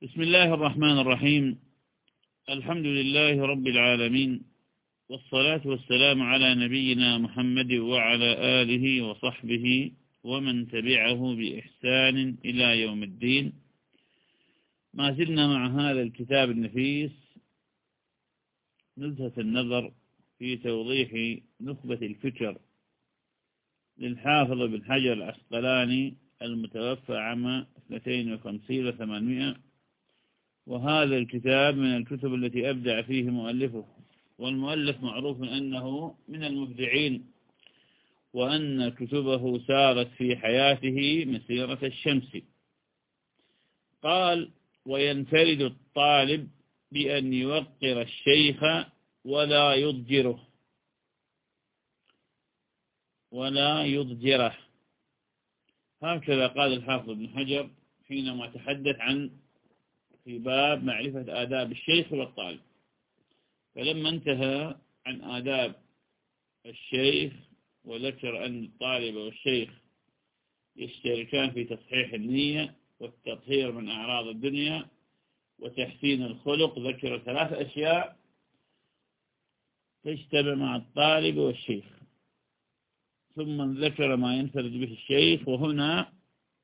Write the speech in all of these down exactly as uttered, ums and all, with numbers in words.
بسم الله الرحمن الرحيم. الحمد لله رب العالمين، والصلاة والسلام على نبينا محمد وعلى آله وصحبه ومن تبعه بإحسان إلى يوم الدين. ما زلنا مع هذا الكتاب النفيس نزهة النظر في توضيح نخبة الفكر للحافظ بن حجر العسقلاني المتوفى عام اثنتين وخمسين وثمانمائة، وهذا الكتاب من الكتب التي أبدع فيه مؤلفه، والمؤلف معروف أنه من المبدعين، وأن كتبه سارت في حياته مسيرة الشمس. قال: وينفرد الطالب بأن يوقر الشيخ ولا يضجره ولا يضجره هكذا قال الحافظ ابن حجر حينما تحدث عن في باب معرفة آداب الشيخ والطالب. فلما انتهى عن آداب الشيخ وذكر أن الطالب والشيخ يشتركان في تصحيح النية والتطهير من أعراض الدنيا وتحسين الخلق، ذكر ثلاث أشياء تجتمع مع الطالب والشيخ، ثم ذكر ما ينفرد به الشيخ. وهنا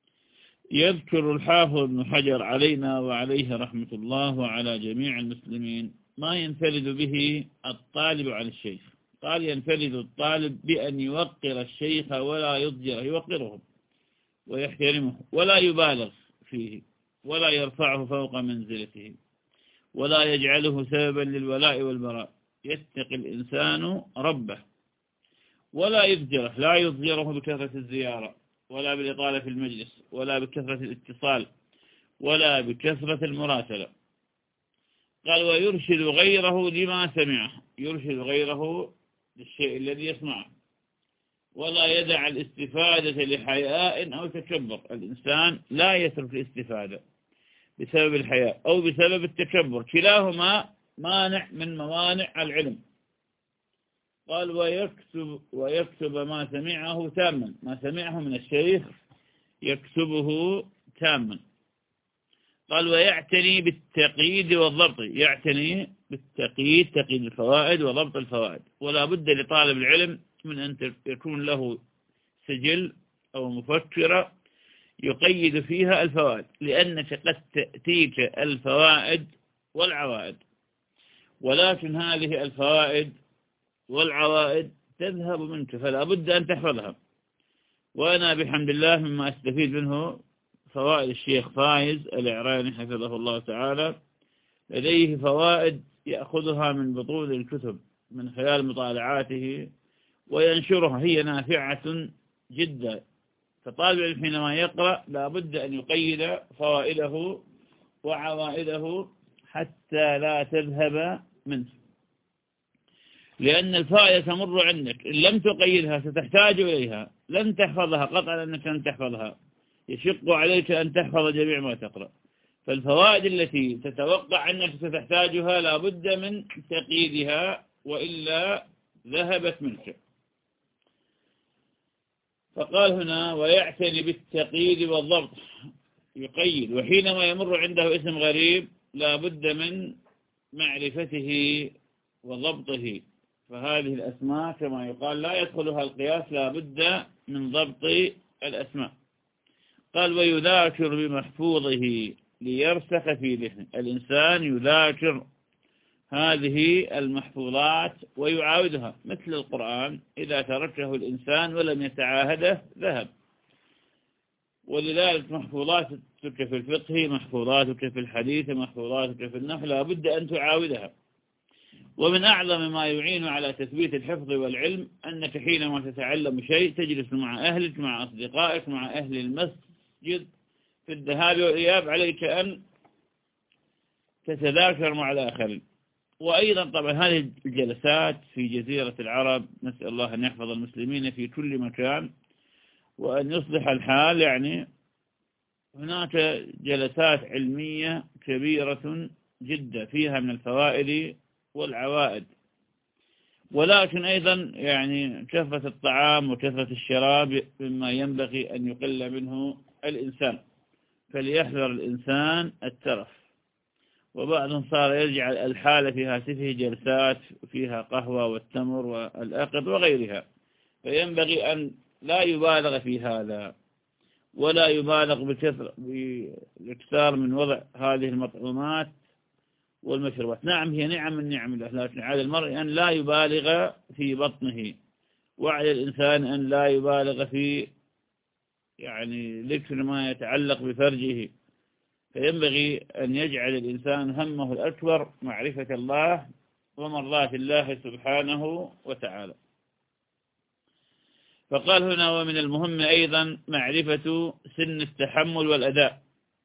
يذكر الحافظ ابن حجر علينا وعليه رحمة الله وعلى جميع المسلمين ما ينفرد به الطالب عن الشيخ. قال: ينفرد الطالب بأن يوقر الشيخ ولا يضجره، يوقره ويحترمه ولا يبالغ فيه ولا يرفعه فوق منزلته ولا يجعله سببا للولاء والبراء. يتقي الإنسان ربه ولا يضجره، لا يضجره بكثرة الزيارة ولا بالإطالة في المجلس ولا بكثرة الاتصال ولا بكثرة المراسلة. قال: ويرشد غيره لما سمعه، يرشد غيره للشيء الذي يسمعه، ولا يدع الاستفادة لحياء أو تكبر. الإنسان لا يترك الاستفادة بسبب الحياء أو بسبب التكبر، كلاهما مانع من موانع العلم. قال: ويكتب, ويكتب ما سمعه تاما، ما سمعه من الشيخ يكتبه تاما. قال: ويعتني بالتقييد والضبط، يعتني بالتقييد، تقييد الفوائد وضبط الفوائد. ولا بد لطالب العلم من أن يكون له سجل أو مفكرة يقيد فيها الفوائد، لأنك قد تأتيك الفوائد والعوائد، ولكن هذه الفوائد والعوائد تذهب منك، فلا بد أن تحفظها. وأنا بحمد الله مما أستفيد منه فوائد الشيخ فايز الإعراني حفظه الله تعالى، لديه فوائد يأخذها من بطون الكتب من خلال مطالعاته وينشرها، هي نافعة جدا. فطالب العلم حينما يقرأ لا بد أن يقيد فوائده وعوائده حتى لا تذهب منه، لأن الفائدة تمر عندك، إن لم تقيدها ستحتاج إليها، لن تحفظها قطعا، أنك لن تحفظها، يشق عليك أن تحفظ جميع ما تقرأ. فالفوائد التي تتوقع أنك ستحتاجها لا بد من تقييدها، وإلا ذهبت منك. فقال هنا: ويعتني بالتقييد والضبط، يقيد، وحينما يمر عنده اسم غريب لا بد من معرفته وضبطه. فهذه الأسماء كما يقال لا يدخلها القياس، لا بد من ضبط الأسماء. قال: ويذاكر بمحفوظه ليرسخ في ذهنه، الإنسان يذاكر هذه المحفوظات ويعاودها، مثل القرآن إذا تركه الإنسان ولم يتعاهده ذهب. ولذلك محفوظاتك في الفقه، محفوظاتك في الحديث، محفوظاتك في النحو لا بد أن تعاودها. ومن أعظم ما يعين على تثبيت الحفظ والعلم أنك حينما تتعلم شيء تجلس مع أهلك، مع أصدقائك، مع أهل المسجد في الذهاب والإياب، عليك أن تتذاكر مع الآخرين. وأيضا طبعا هذه الجلسات في جزيرة العرب، نسأل الله أن يحفظ المسلمين في كل مكان وأن يصلح الحال، يعني هناك جلسات علمية كبيرة جدا فيها من الفوائد والعوائد، ولكن أيضا يعني كثرة الطعام وكثرة الشراب مما ينبغي أن يقل منه الإنسان، فليحذر الإنسان الترف. وبعضهم صار يجعل الحالة في هاتفه جلسات فيها قهوة والتمر والأقط وغيرها، فينبغي أن لا يبالغ في هذا، ولا يبالغ بالاكثار من وضع هذه المطعومات والمشروبات. نعم هي نعم من نعم الله، لكن على المرء أن لا يبالغ في بطنه، وعلى الإنسان أن لا يبالغ في يعني ذكر ما يتعلق بفرجه، فينبغي أن يجعل الإنسان همه الأكبر معرفة الله ومرضاة الله سبحانه وتعالى. فقال هنا: ومن المهم أيضا معرفة سن التحمل والأداء،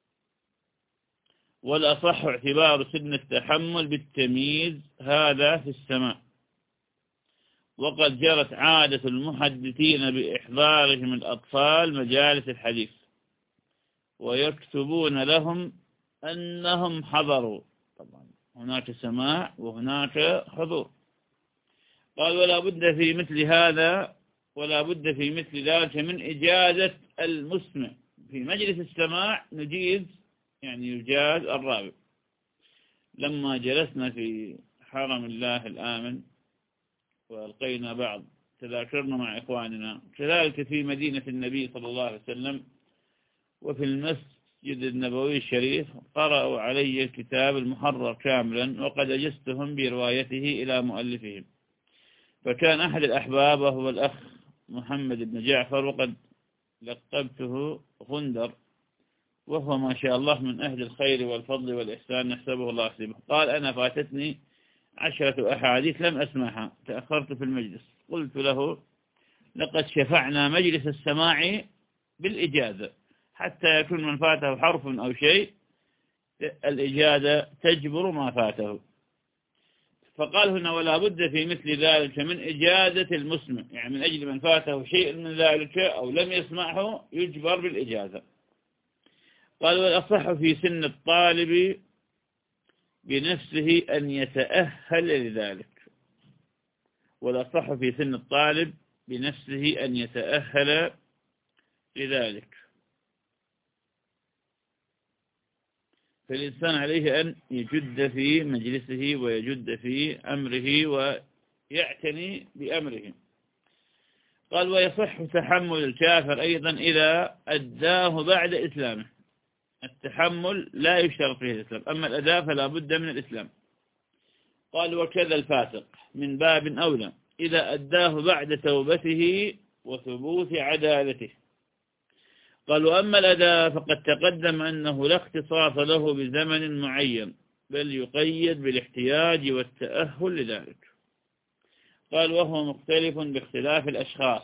والأصح اعتبار سن التحمل بالتمييز هذا في السماع. وقد جرت عادة المحدثين بإحضارهم الأطفال مجالس الحديث ويكتبون لهم أنهم حضروا، طبعا هناك سماع وهناك حضور. قال: ولا بد في مثل هذا ولا بد في مثل ذلك من إجازة المسمع. في مجلس السماع نجيز، يعني يجاز الرابع. لما جلسنا في حرم الله الآمن وألقينا بعض تذاكرنا مع إخواننا، كذلك في مدينة النبي صلى الله عليه وسلم وفي المسجد النبوي الشريف قرأوا علي الكتاب المحرر كاملا، وقد أجزتهم بروايته إلى مؤلفهم. فكان أحد الأحباب وهو الأخ محمد بن جعفر، وقد لقبته غندر، وهو ما شاء الله من أهل الخير والفضل والإحسان نحسبه الله يحسبه. قال: أنا فاتتني عشرة أحاديث لم أسمعها، تأخرت في المجلس. قلت له: لقد شفعنا مجلس السماع بالإجازة، حتى يكون من فاته حرف أو شيء الإجازة تجبر ما فاته. فقال هنا: ولا بد في مثل ذلك من إجازة المسمع، يعني من أجل من فاته شيء من ذلك أو لم يسمعه يجبر بالإجازة. قال: والأصح في سن الطالب بنفسه أن يتأهل لذلك. والأصح في سن الطالب بنفسه أن يتأهل لذلك. فالإنسان عليه أن يجد في مجلسه ويجد في أمره ويعتني بأمره. قال: ويصح تحمل الكافر أيضا إذا أداه بعد إسلامه. التحمل لا يشترط فيه الإسلام، أما الأداء فلا بد من الإسلام. قال: وكذا الفاسق من باب أولى إذا أداه بعد توبته وثبوت عدالته. قال: وأما الأداء فقد تقدم أنه لا اختصاص له بزمن معين، بل يقيد بالاحتياج والتأهل لذلك. قال: وهو مختلف باختلاف الأشخاص.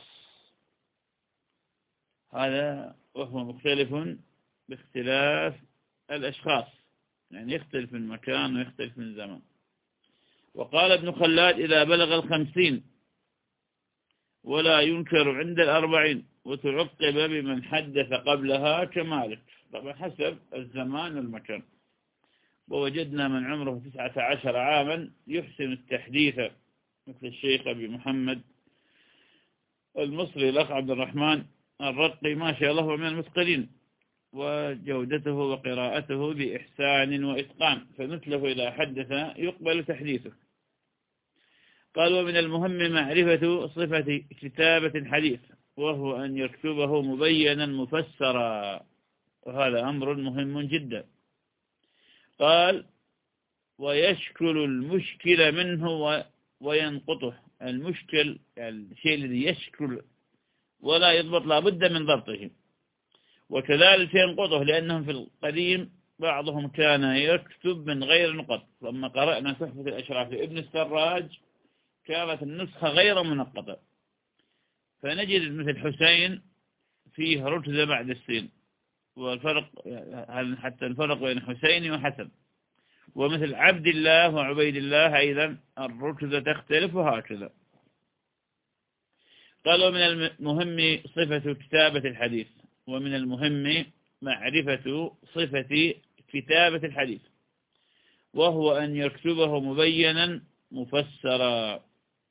هذا وهو مختلف باختلاف الأشخاص، يعني يختلف من مكان ويختلف من زمان. وقال ابن خلاد: إذا بلغ الخمسين ولا ينكر عند الأربعين، وتعقب بمن حدث قبلها كمالك، طبعا حسب الزمان والمكان. ووجدنا من عمره تسعة عشر عاما يحسن التحديث مثل الشيخ أبي محمد المصري، الأخ عبد الرحمن الرقي، ما شاء الله هو من المتقنين، وجودته وقراءته بإحسان وإتقان، فمثله إذا حدث يقبل تحديثه. قال: ومن المهم معرفة صفة كتابة الحديث، وهو أن يكتبه مبينا مفسرا، وهذا أمر مهم جدا. قال: ويشكل المشكل منه وينقطه. المشكل يعني الشيء الذي يشكل ولا يضبط لا بد من ضبطه، وكذلك ينقضه، لأنهم في القديم بعضهم كان يكتب من غير نقط. لما قرأنا تحفة الأشراف لابن السراج كانت النسخة غير منقطة، فنجد مثل حسين فيه ركزة بعد السين، والفرق حتى الفرق بين حسين وحسن. ومثل عبد الله وعبيد الله أيضا الركزة تختلف وهكذا. قالوا: من المهم صفة كتابة الحديث، ومن المهم معرفة صفة كتابة الحديث، وهو أن يكتبه مبينا مفسرا،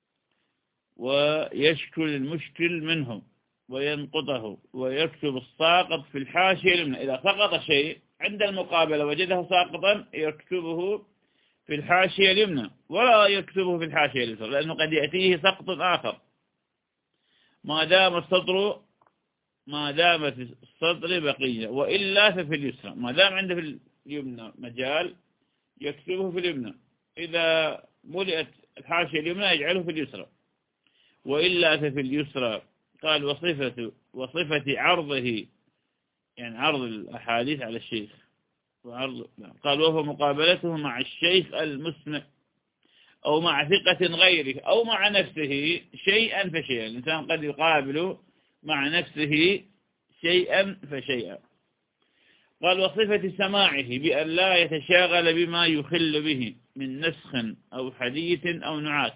ويشكل المشكل منه وينقضه، ويكتب الساقط في الحاشية اليمنى. إذا سقط شيء عند المقابلة وجده ساقطا يكتبه في الحاشية اليمنى ولا يكتبه في الحاشية اليسرى، لأنه قد يأتيه سقط آخر ما دام السطر ما دام في السطر بقية، وإلا ففي اليسرى. ما دام عنده في اليمنى مجال يكتبه في اليمنى، إذا ملئت الحاشية اليمنى يجعله في اليسرى، وإلا ففي اليسرى. قال وصفة وصفة عرضه، يعني عرض الأحاديث على الشيخ، وعرض قال وهو مقابلته مع الشيخ المسمع أو مع ثقة غيره أو مع نفسه شيئا فشيئا. الإنسان قد يقابل مع نفسه شيئا فشيئا. قال وصفة سماعه بأن لا يتشاغل بما يخل به من نسخ أو حديث أو نعاس.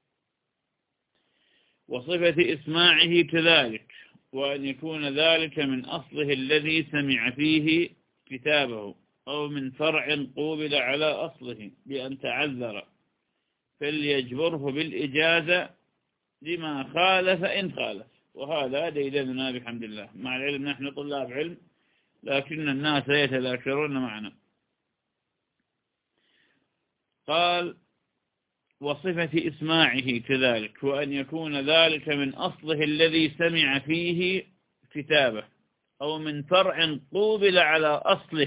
وصفة إسماعه كذلك، وأن يكون ذلك من أصله الذي سمع فيه كتابه أو من فرع قوبل على أصله بأن تعذر فليجبره بالإجازة لما خالف إن خالف. وهذا ديدننا بحمد الله. مع العلم نحن طلاب علم، لكن الناس يتذاكرون معنا. قال وصفة إسماعه كذلك، وأن يكون ذلك من أصله الذي سمع فيه كتابه أو من فرع قوبل على أصله.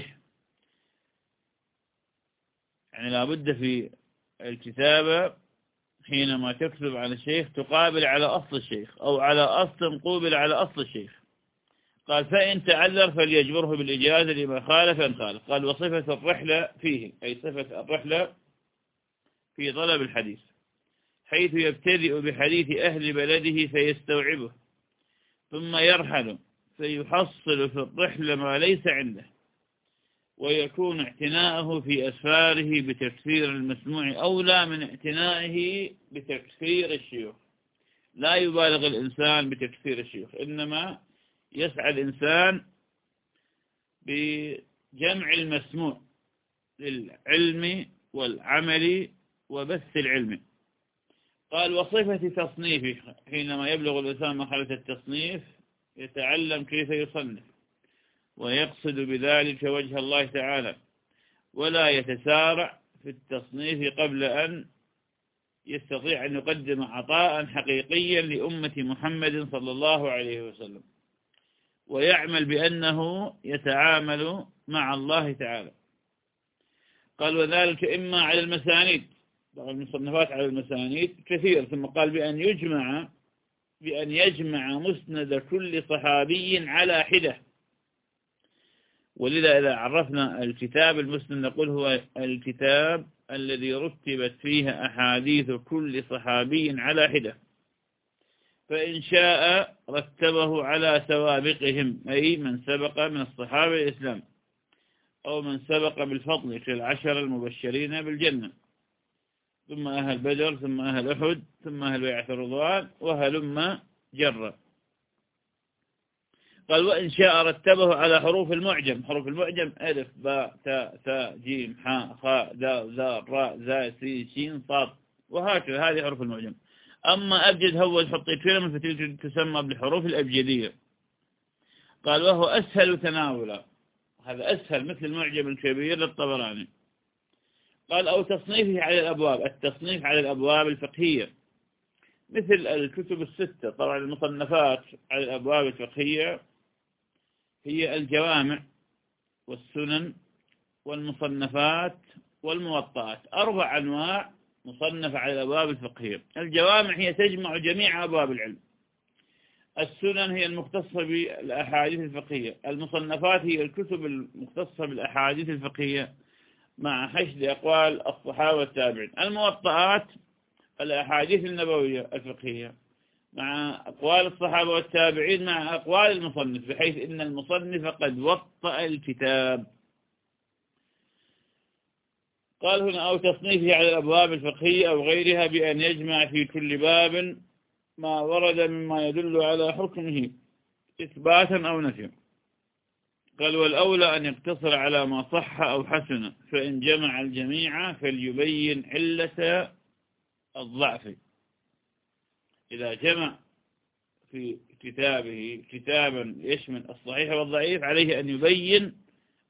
يعني لابد في الكتابة حينما تكتب على الشيخ تقابل على أصل الشيخ أو على أصل قوبل على أصل الشيخ. قال فإن تعذر فليجبره بالإجازة لما خالف إن خالف. قال وصفة الرحلة فيه، أي صفة الرحلة في طلب الحديث، حيث يبتدئ بحديث أهل بلده فيستوعبه ثم يرحل فيحصل في الرحلة ما ليس عنده، ويكون اعتناءه في أسفاره بتكثير المسموع أولى من اعتنائه بتكثير الشيوخ. لا يبالغ الإنسان بتكثير الشيوخ، إنما يسعى الإنسان بجمع المسموع للعلم والعمل وبث العلم. قال وصفة تصنيفه، حينما يبلغ الإنسان مرحلة التصنيف يتعلم كيف يصنف ويقصد بذلك وجه الله تعالى، ولا يتسارع في التصنيف قبل أن يستطيع أن يقدم عطاء حقيقيا لأمة محمد صلى الله عليه وسلم، ويعمل بأنه يتعامل مع الله تعالى. قال وذلك إما على المسانيد، طبعا المصنفات على المسانيد كثير، ثم قال بأن يجمع بأن يجمع مسند كل صحابي على حدة. ولذا إذا عرفنا الكتاب المسند نقول هو الكتاب الذي رتبت فيه أحاديث كل صحابي على حدة، فإن شاء رتبه على سوابقهم، أي من سبق من الصحابة الإسلام أو من سبق بالفضل كالعشر المبشرين بالجنة، ثم أهل بدر، ثم أهل أحد، ثم أهل بيعة الرضوان، وهلم جرة. قال وإن شاء رتبه على حروف المعجم، حروف المعجم ألف باء تاء ثاء جيم حاء خاء دال ذال راء زاي سين شين صاد، وهكذا هذه حروف المعجم. أما أبجد هوز حطيت كلمة فتلك تسمى بالحروف الأبجدية. قال وهو أسهل تناولا، هذا أسهل مثل المعجم الكبير للطبراني. قال أو تصنيفه على الأبواب، التصنيف على الأبواب الفقهية مثل الكتب الستة. طبعا المصنفات على الأبواب الفقهية هي الجوامع والسنن والمصنفات والموطئات، أربع أنواع مصنفة على الأبواب الفقهية. الجوامع هي تجمع جميع أبواب العلم، السنن هي المختصة بالأحاديث الفقهية، المصنفات هي الكتب المختصة بالأحاديث الفقهية مع حشد أقوال الصحابة والتابعين، الموطئات الأحاديث النبوية الفقهية مع أقوال الصحابة والتابعين مع أقوال المصنف، بحيث إن المصنف قد وطأ الكتاب. قال هنا أو تصنيفه على الأبواب الفقهية أو غيرها بأن يجمع في كل باب ما ورد مما يدل على حكمه إثباتا أو نفيا. قال والأولى أن يقتصر على ما صح أو حسن، فإن جمع الجميع فليبين علة الضعف. إذا جمع في كتابه كتابا يشمل الصحيح والضعيف عليه أن يبين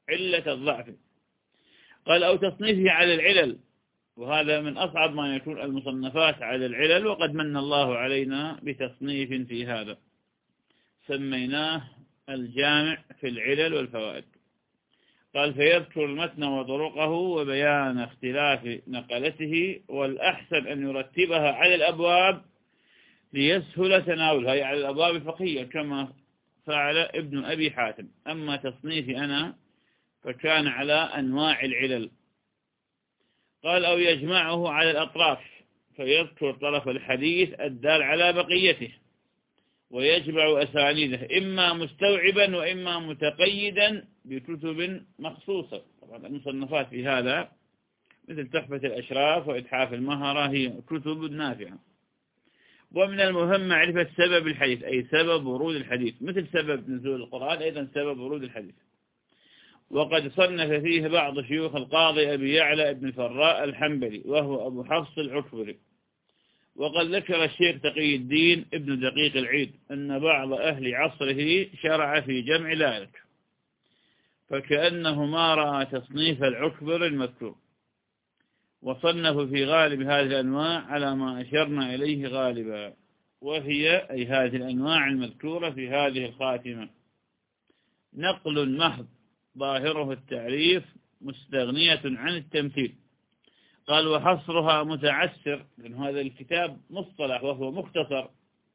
علة الضعف. قال أو تصنيفه على العلل، وهذا من أصعب ما يكون المصنفات على العلل، وقد من الله علينا بتصنيف في هذا سميناه الجامع في العلل والفوائد. قال فيذكر المتن وطرقه وبيان اختلاف نقلته، والأحسن أن يرتبها على الأبواب ليسهل تناولها، أي على الأبواب الفقهية كما فعل ابن أبي حاتم. أما تصنيفي أنا فكان على أنواع العلل. قال أو يجمعه على الأطراف فيذكر طرف الحديث الدال على بقيته، ويجمع أسانيده إما مستوعبا وإما متقيدا بكتب مخصوصة. طبعا المصنفات في هذا مثل تحفة الأشراف وإتحاف المهرة هي كتب نافعة. ومن المهم معرفة سبب الحديث، أي سبب ورود الحديث، مثل سبب نزول القرآن أيضا سبب ورود الحديث. وقد صنف فيه بعض شيوخ القاضي أبي يعلى ابن الفراء الحنبلي وهو أبو حفص العكبري. وقد ذكر الشيخ تقي الدين ابن دقيق العيد أن بعض أهل عصره شرع في جمع ذلك، فكأنه ما رأى تصنيف العكبر المذكور، وصنف في غالب هذه الأنواع على ما أشرنا إليه غالبا، وهي أي هذه الأنواع المذكورة في هذه الخاتمة نقل محض ظاهره التعريف مستغنية عن التمثيل. قال وحصرها متعسر، لأن هذا الكتاب مصطلح وهو مختصر،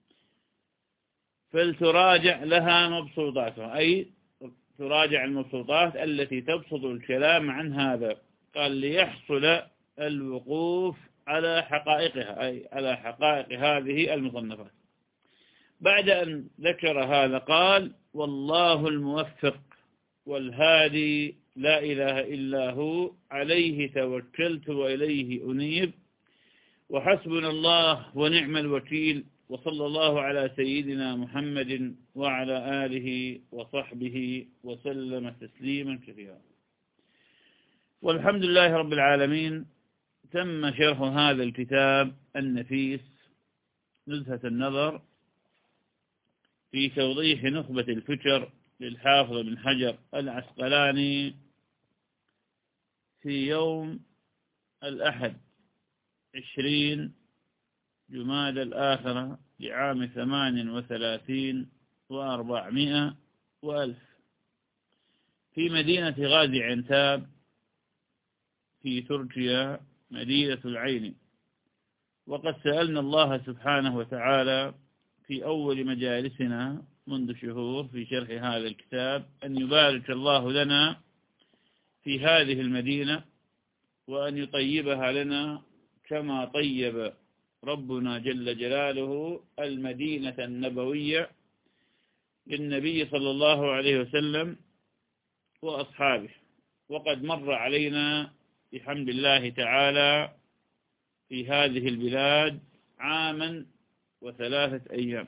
فلتراجع لها مبسوطاتها، أي تراجع المبسوطات التي تبسط الكلام عن هذا. قال ليحصل الوقوف على حقائقها، أي على حقائق هذه المصنفات. بعد أن ذكر هذا قال والله الموفق والهادي لا إله إلا هو عليه توكلت وإليه أنيب وحسبنا الله ونعم الوكيل، وصلى الله على سيدنا محمد وعلى آله وصحبه وسلم تسليما كثيرا. والحمد لله رب العالمين. تم شرح هذا الكتاب النفيس نزهة النظر في توضيح نخبة الفكر للحافظ بن حجر العسقلاني في يوم الأحد عشرين جماد الآخرة لعام ثمان وثلاثين وأربعمائة وألف في مدينة غازي عنتاب في تركيا مدينة العين. وقد سألنا الله سبحانه وتعالى في أول مجالسنا منذ شهور في شرح هذا الكتاب أن يبارك الله لنا في هذه المدينة، وأن يطيبها لنا كما طيب ربنا جل جلاله المدينة النبوية للنبي صلى الله عليه وسلم وأصحابه. وقد مر علينا بحمد الله تعالى في هذه البلاد عاما وثلاثة أيام،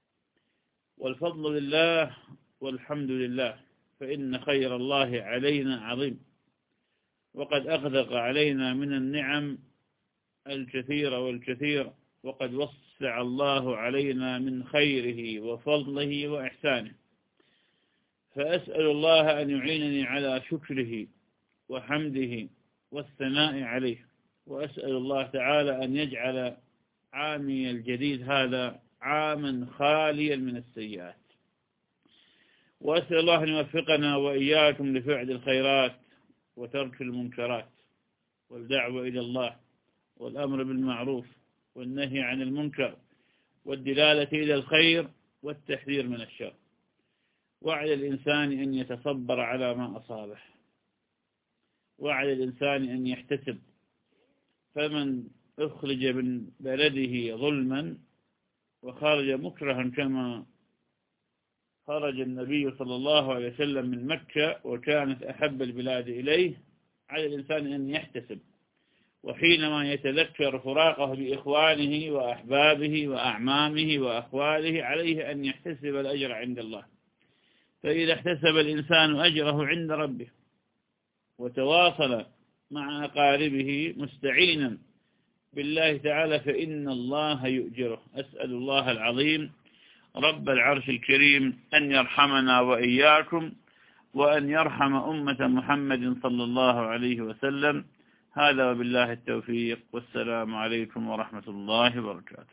والفضل لله والحمد لله، فإن خير الله علينا عظيم، وقد أغدق علينا من النعم الكثير والكثير، وقد وسع الله علينا من خيره وفضله وإحسانه. فأسأل الله أن يعينني على شكره وحمده والثناء عليه، وأسأل الله تعالى أن يجعل عامي الجديد هذا عاما خاليا من السيئات، وأسأل الله أن يوفقنا وإياكم لفعل الخيرات وترك المنكرات والدعوة إلى الله والأمر بالمعروف والنهي عن المنكر والدلالة إلى الخير والتحذير من الشر، وعلى الإنسان أن يتصبر على ما أصابه، وعلى الإنسان أن يحتسب، فمن أخرج من بلده ظلما وخرج مكرها كما خرج النبي صلى الله عليه وسلم من مكة وكانت أحب البلاد إليه، على الإنسان أن يحتسب، وحينما يتذكر فراقه بإخوانه وأحبابه وأعمامه وأخواله عليه أن يحتسب الأجر عند الله. فإذا احتسب الإنسان أجره عند ربه وتواصل مع أقاربه مستعينا بالله تعالى فإن الله يؤجره. أسأل الله العظيم رب العرش الكريم أن يرحمنا وإياكم وأن يرحم أمة محمد صلى الله عليه وسلم. هذا وبالله التوفيق، والسلام عليكم ورحمة الله وبركاته.